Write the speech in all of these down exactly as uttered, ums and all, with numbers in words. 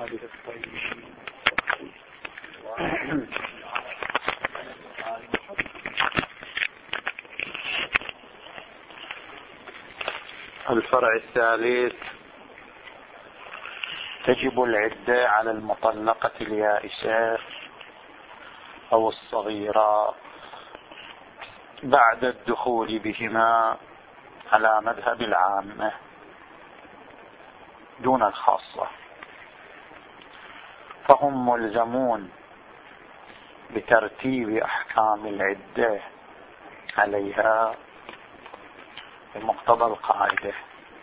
هذه الطيب. الفرع الثالث: تجب العدة على المطلقة اليائسة أو الصغيرة بعد الدخول بهما على مذهب العامة دون الخاصة، فهم ملزمون بترتيب أحكام العدة عليها بمقتضى القاعدة.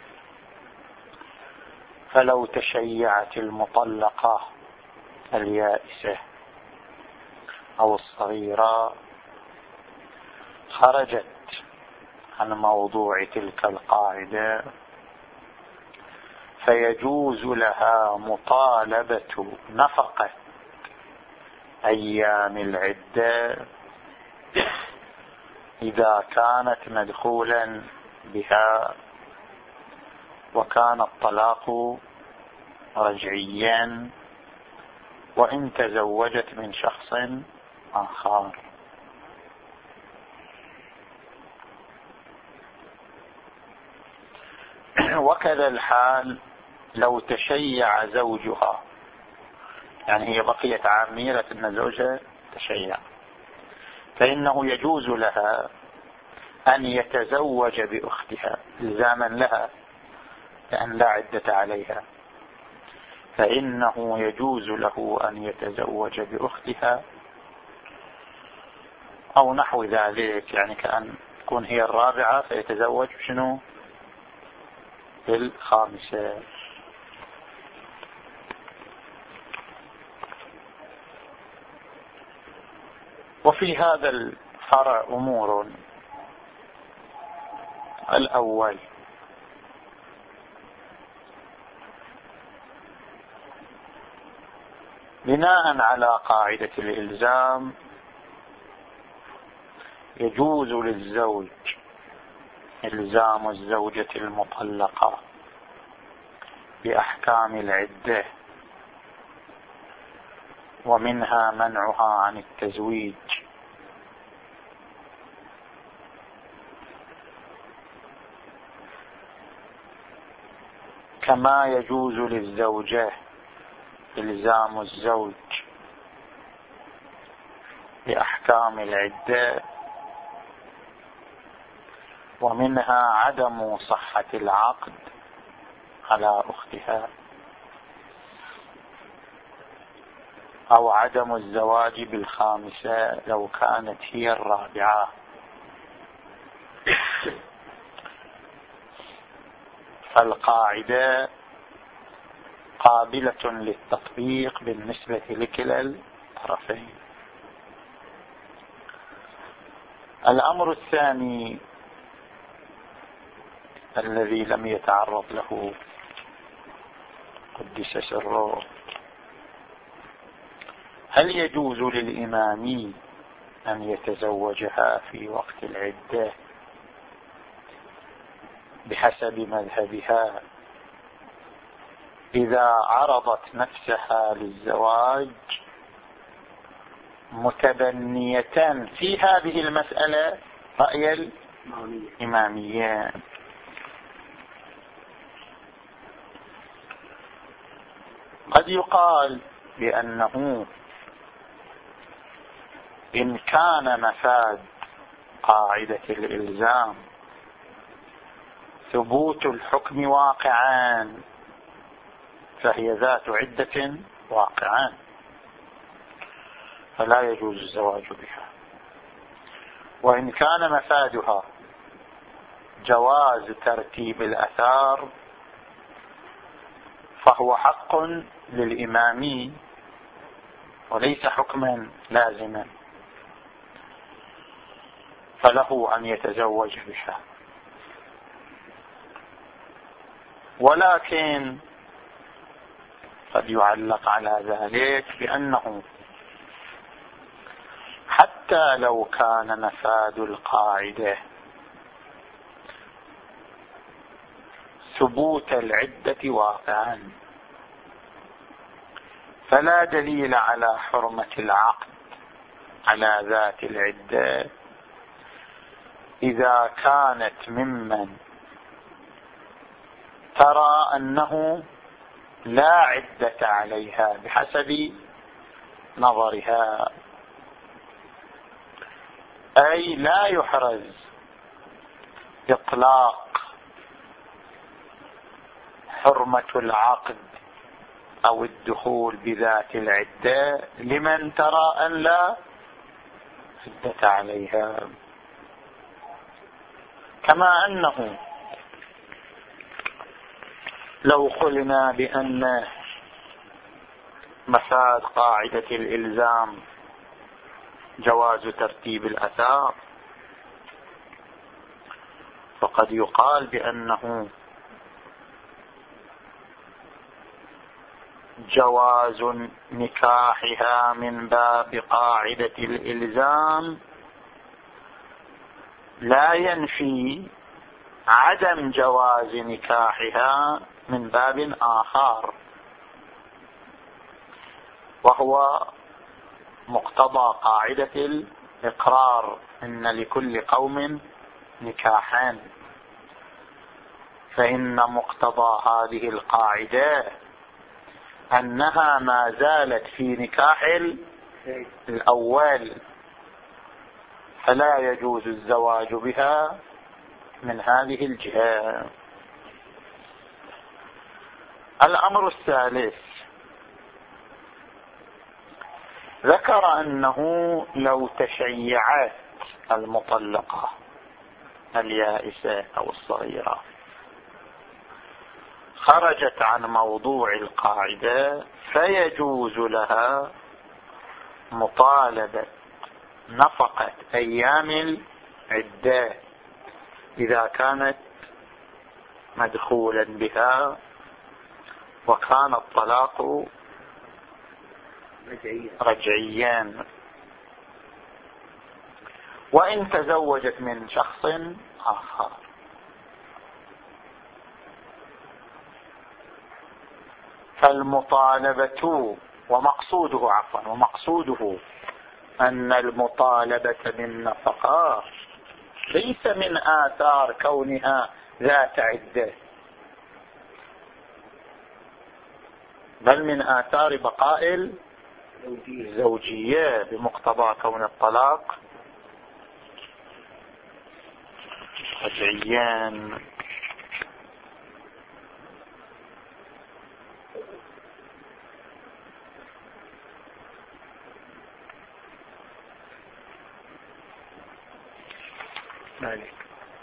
فلو تشيعت المطلقة اليائسة أو الصغيرة خرجت عن موضوع تلك القاعدة، فيجوز لها مطالبة نفقة أيام العدة إذا كانت مدخولا بها وكان الطلاق رجعيا وإن تزوجت من شخص آخر. وكذا الحال لو تشيع زوجها، يعني هي بقيت عامية أن زوجها تشيع، فإنه يجوز لها أن يتزوج بأختها إلزاما لها لأن لا عدة عليها، فإنه يجوز له أن يتزوج بأختها أو نحو ذلك، يعني كأن تكون هي الرابعة فيتزوج شنو الخامسة. وفي هذا الفرع أمور: الأول: بناء على قاعدة الإلزام يجوز للزوج إلزام الزوجة المطلقة بأحكام العدة، ومنها منعها عن التزويج، كما يجوز للزوجة إلزام الزوج بأحكام العدة، ومنها عدم صحة العقد على أختها أو عدم الزواج بالخامسة لو كانت هي الرابعة. فالقاعدة قابلة للتطبيق بالنسبة لكلا الطرفين. الأمر الثاني الذي لم يتعرض له قدس سره: هل يجوز للإمام أن يتزوجها في وقت العدة بحسب مذهبها إذا عرضت نفسها للزواج متبنية في هذه المسألة رأي الإمامية؟ قد يقال بأنه إن كان مفاد قاعدة الإلزام ثبوت الحكم واقعان فهي ذات عدة واقعان، فلا يجوز الزواج بها. وإن كان مفادها جواز ترتيب الأثار فهو حق للإمام وليس حكما لازما، فله أن يتزوج بها. ولكن قد يعلق على ذلك بأنه حتى لو كان مفاد القاعدة ثبوت العدة واقعا، فلا دليل على حرمة العقد على ذات العدة إذا كانت ممن ترى أنه لا عدة عليها بحسب نظرها، أي لا يحرز إطلاق حرمة العقد أو الدخول بذات العدة لمن ترى أن لا عدة عليها. كما أنه لو قلنا بأن مفاد قاعدة الإلزام جواز ترتيب الآثار، فقد يقال بأنه جواز نكاحها من باب قاعدة الإلزام لا ينفي عدم جواز نكاحها من باب آخر، وهو مقتضى قاعدة الإقرار: إن لكل قوم نكاحا. فإن مقتضى هذه القاعدة أنها ما زالت في نكاح الأول، فلا يجوز الزواج بها من هذه الجهة. الأمر الثالث، ذكر أنه لو تشيعت المطلقة اليائسة أو الصغيرة خرجت عن موضوع القاعدة، فيجوز لها مطالبة نفقة أيام العدة إذا كانت مدخولا بها وكان الطلاق رجعيا، وإن تزوجت من شخص آخر. فالمطالبة ومقصوده عفوا ومقصوده أن المطالبة بالنفقة ليس من آثار كونها ذات عدة، بل من آثار بقاء الزوجية بمقتضى كون الطلاق رجعيا. مالك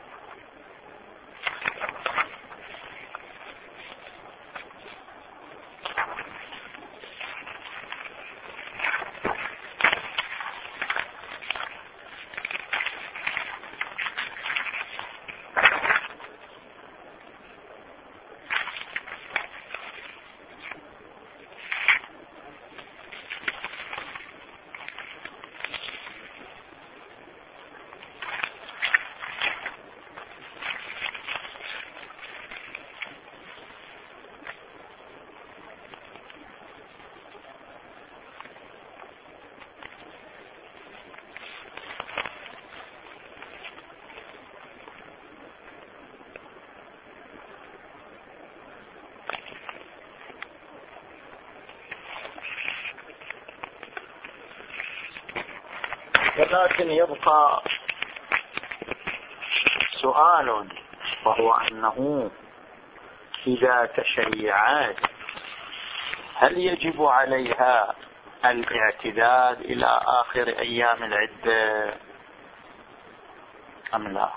ولكن يبقى سؤال، وهو أنه إذا تشيعت هل يجب عليها الاعتداد إلى آخر أيام العدة أم لا؟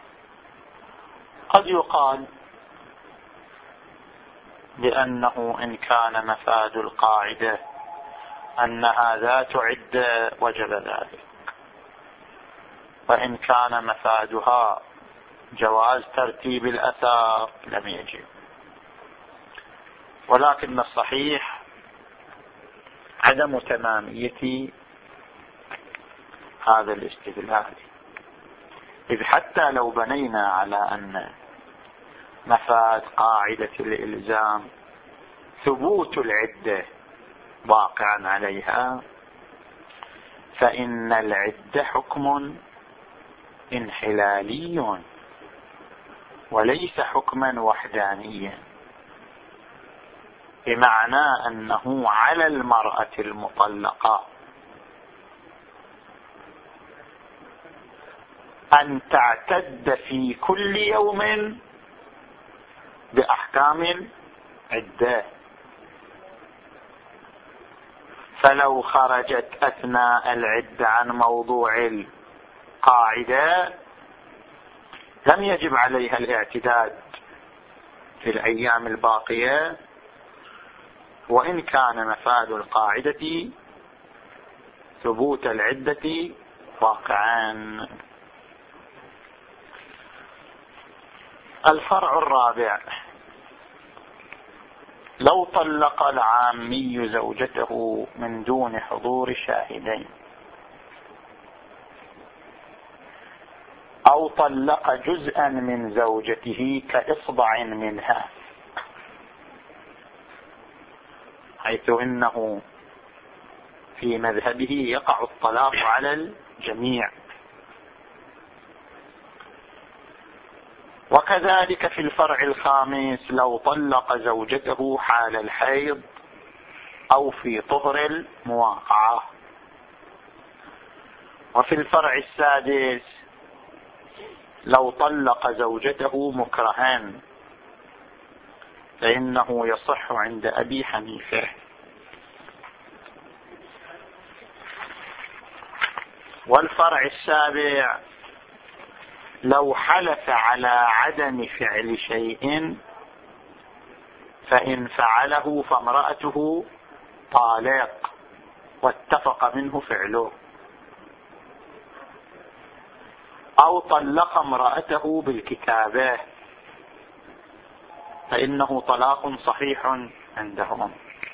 قد يقال بأنه إن كان مفاد القاعدة أنها ذات عدة وجب ذلك، وإن كان مفادها جواز ترتيب الأثار لم يجب. ولكن الصحيح عدم تمامية هذا الاستدلال، إذ حتى لو بنينا على أن مفاد قاعدة الإلزام ثبوت العدة واقعا عليها، فإن العدة حكم انحلالي وليس حكما وحدانيا، بمعنى أنه على المرأة المطلقة أن تعتد في كل يوم بأحكام العدة، فلو خرجت أثناء العدة عن موضوع القاعدة لم يجب عليها الاعتداد في الأيام الباقية، وإن كان مفاد القاعدة ثبوت العدة واقعا. الفرع الرابع: لو طلق العامي زوجته من دون حضور شاهدين، أو طلق جزءا من زوجته كإصبع منها، حيث إنه في مذهبه يقع الطلاق على الجميع، وكذلك في الفرع الخامس لو طلق زوجته حال الحيض أو في طهر المواقعة. وفي الفرع السادس لو طلق زوجته مكرها، فإنه يصح عند أبي حنيفة. والفرع السابع لو حلف على عدم فعل شيء فإن فعله فامرأته طالق واتفق منه فعله، أو طلق امرأته بالكتابة فإنه طلاق صحيح عندهم.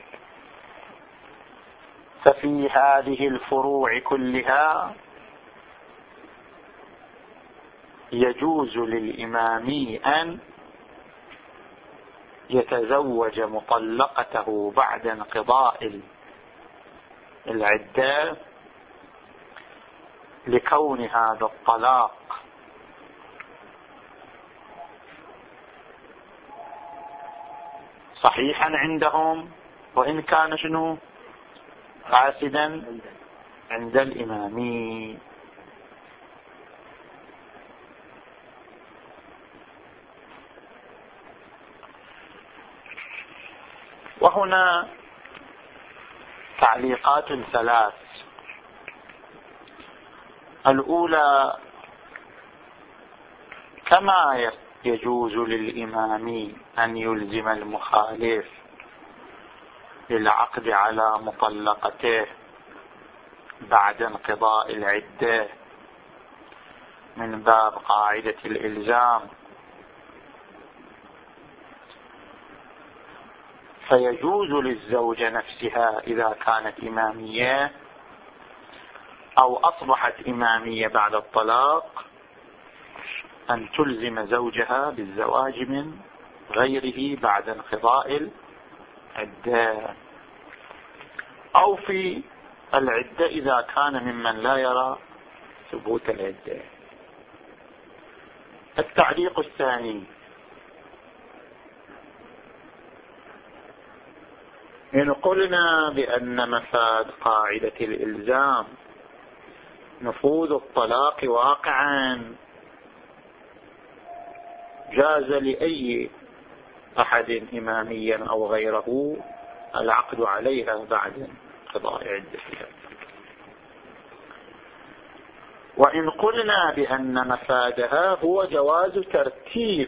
ففي هذه الفروع كلها يجوز للإمام أن يتزوج مطلقته بعد انقضاء العدة، لكون هذا الطلاق صحيحا عندهم، وإن كان شنو فاسدا عند الإمام. وهنا تعليقات ثلاث. الأولى: كما يجوز للإمام أن يلزم المخالف للعقد على مطلقته بعد انقضاء العدة من باب قاعدة الإلزام، فيجوز للزوجة نفسها إذا كانت إمامية أو أصبحت إمامية بعد الطلاق أن تلزم زوجها بالزواج من غيره بعد انقضاء العدة، أو في العدة إذا كان ممن لا يرى ثبوت العدة. التعليق الثاني: إن قلنا بأن مفاد قاعدة الإلزام نفوذ الطلاق واقعا، جاز لأي أحد إماميا أو غيره العقد عليها بعد انقضاء عدتها. وإن قلنا بأن مفادها هو جواز ترتيب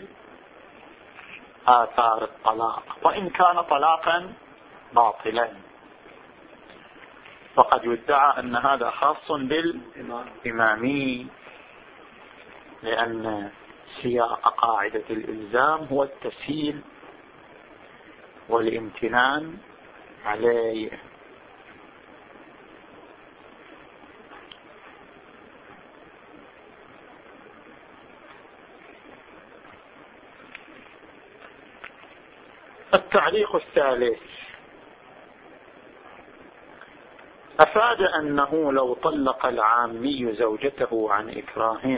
آثار الطلاق وإن كان طلاقا باطلا، فقد يدعى أن هذا خاص بالإمامي، لأن سياق قاعدة الإلزام هو التسهيل والامتنان عليه. التعليق الثالث: أفاد أنه لو طلق العامي زوجته عن إكراه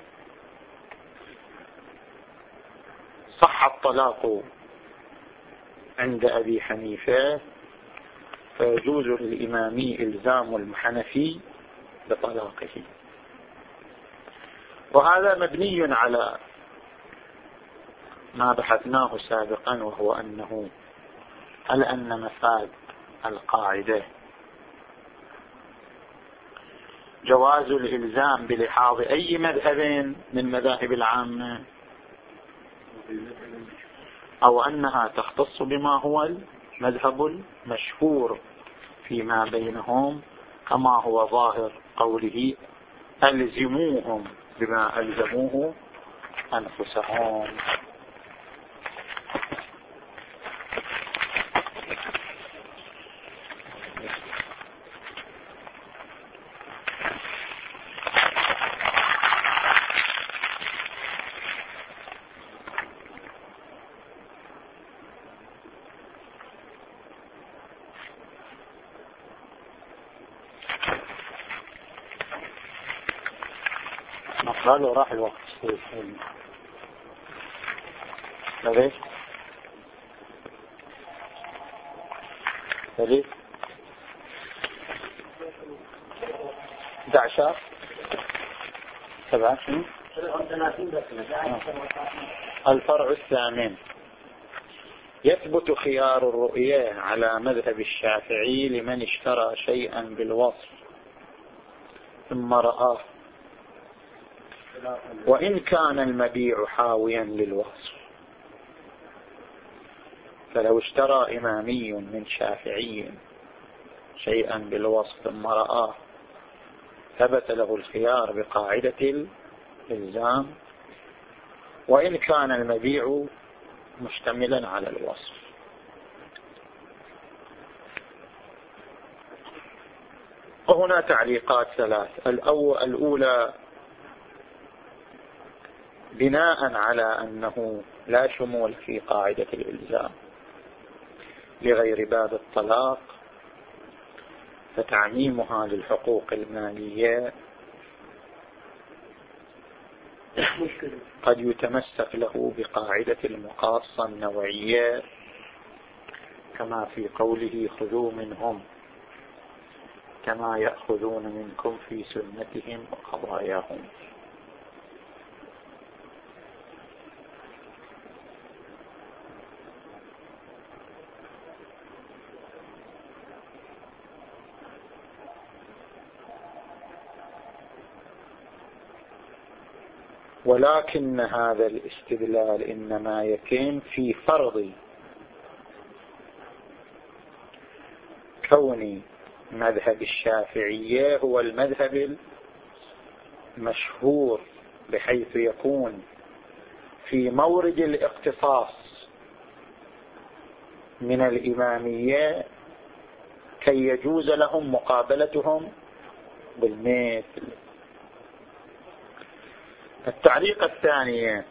صح الطلاق عند أبي حنيفة، فيجوز للإمامي إلزام الحنفي بطلاقه. وهذا مبني على ما بحثناه سابقا، وهو أنه على أن مفاد القاعدة جواز الإلزام بلحاظ أي مذهب من مذاهب العامة، أو أنها تختص بما هو المذهب المشهور فيما بينهم، كما هو ظاهر قوله ألزموهم بما ألزموه أنفسهم. قالوا راح الوقت ليش ليش دعشة سبعة. الفرع الثامن: يثبت خيار الرؤية على مذهب الشافعي لمن اشترى شيئا بالوصف ثم رآه، وإن كان المبيع حاويا للوصف. فلو اشترى إمامي من شافعي شيئا بالوصف ثم رآه ثبت له الخيار بقاعدة الإلزام، وإن كان المبيع مشتملا على الوصف. وهنا تعليقات ثلاث: الأولى بناء على أنه لا شمول في قاعدة الإلزام لغير باب الطلاق، فتعميمها للحقوق المالية قد يتمسك له بقاعدة المقاصة النوعية، كما في قوله خذوا منهم كما يأخذون منكم في سنتهم وقضاياهم. ولكن هذا الاستدلال إنما يتم في فرض كون مذهب الشافعية هو المذهب المشهور، بحيث يكون في مورد الاقتصاص من الإمامية كي يجوز لهم مقابلتهم بالمثل. التعليق الثانية: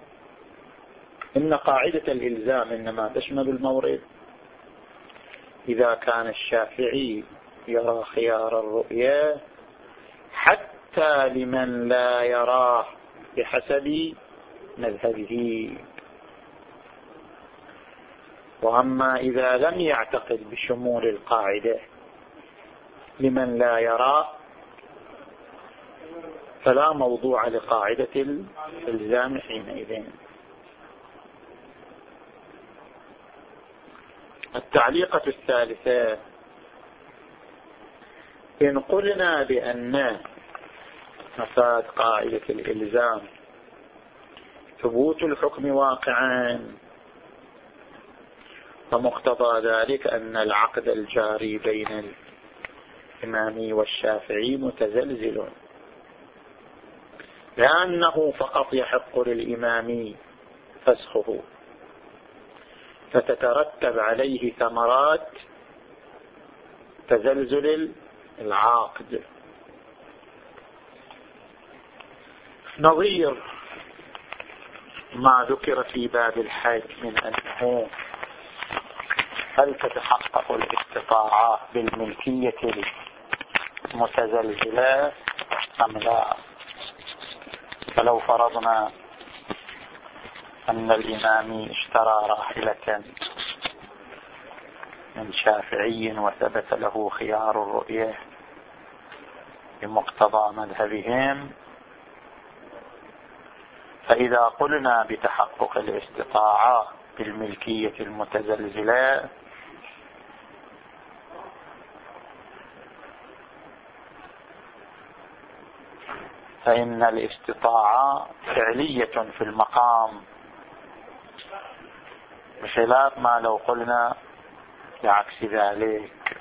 إن قاعدة الإلزام إنما تشمل المورد إذا كان الشافعي يرى خيار الرؤية حتى لمن لا يراه بحسب مذهبه. وأما إذا لم يعتقد بشمول القاعدة لمن لا يراه فلا موضوع لقاعدة الإلزام حينئذ. التعليقة الثالثة: إن قلنا بأن مفاد قاعدة الإلزام ثبوت الحكم واقعا، فمقتضى ذلك أن العقد الجاري بين الإمامي والشافعي متزلزل، لأنه فقط يحق للإمامي فسخه، فتترتب عليه ثمرات تزلزل العقد. نظير ما ذكر في باب الحج من أنه هل تتحقق الاستطاعة بالملكية متزلزلة أم لا. فلو فرضنا أن الإمام اشترى راحلة من شافعي وثبت له خيار الرؤية بمقتضى مذهبهم، فإذا قلنا بتحقق الاستطاعة بالملكية المتزلزلة فإن الاستطاعة فعلية في المقام، بخلاف ما لو قلنا بعكس ذلك.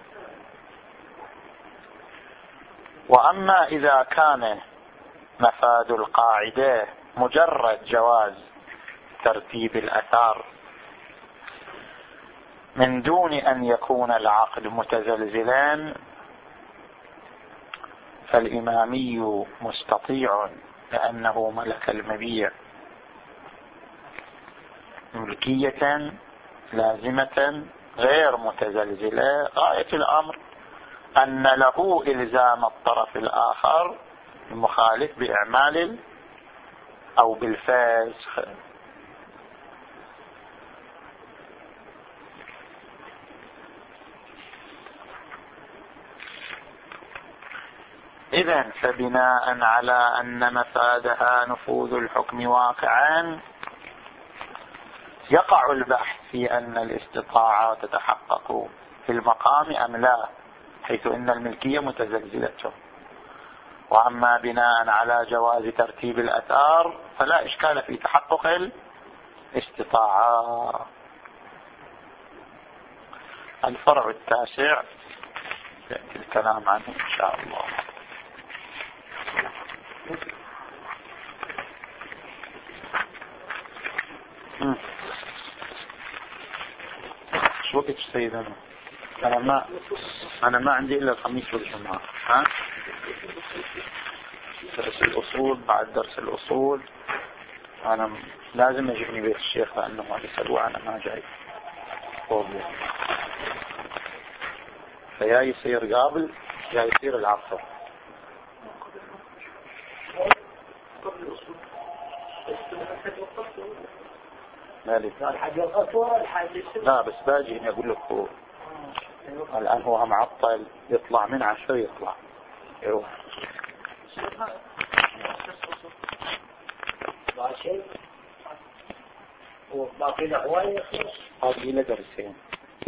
وأما إذا كان مفاد القاعدة مجرد جواز ترتيب الأثار من دون أن يكون العقد متزلزلا، فالإمامي مستطيع لأنه ملك المبيع ملكية لازمة غير متزلزلة. غاية الأمر أن له إلزام الطرف الآخر المخالف بإعمال أو بالفسخ. إذن فبناء على أن مفادها نفوذ الحكم واقعا، يقع البحث في أن الاستطاعة تتحقق في المقام أم لا، حيث أن الملكية متزلزلة. وأما بناء على جواز ترتيب الأثار فلا إشكال في تحقق الاستطاعة. الفرع التاسع يأتي الكلام عنه إن شاء الله. شو وقت سيدنا؟ أنا ما أنا ما عندي إلا الخميس والجمعة. ها؟ درس الأصول، بعد درس الأصول أنا لازم يجيبني بيت الشيخ لأنه ما يسألوا أنا ما جاي فوضي. فيا يصير قابل يا يصير العصر. مالي لا بس باجي هنا أقول لك هو الآن هو معطل يطلع من عشر يطلع يروح باقي وباقي له هواية باقي له درسين.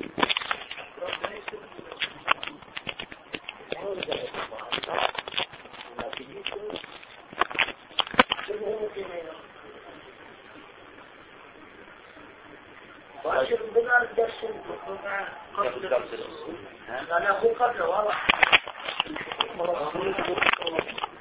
وأشر بنا الدرس قبل درس الأصول. أنا أقول قبل والله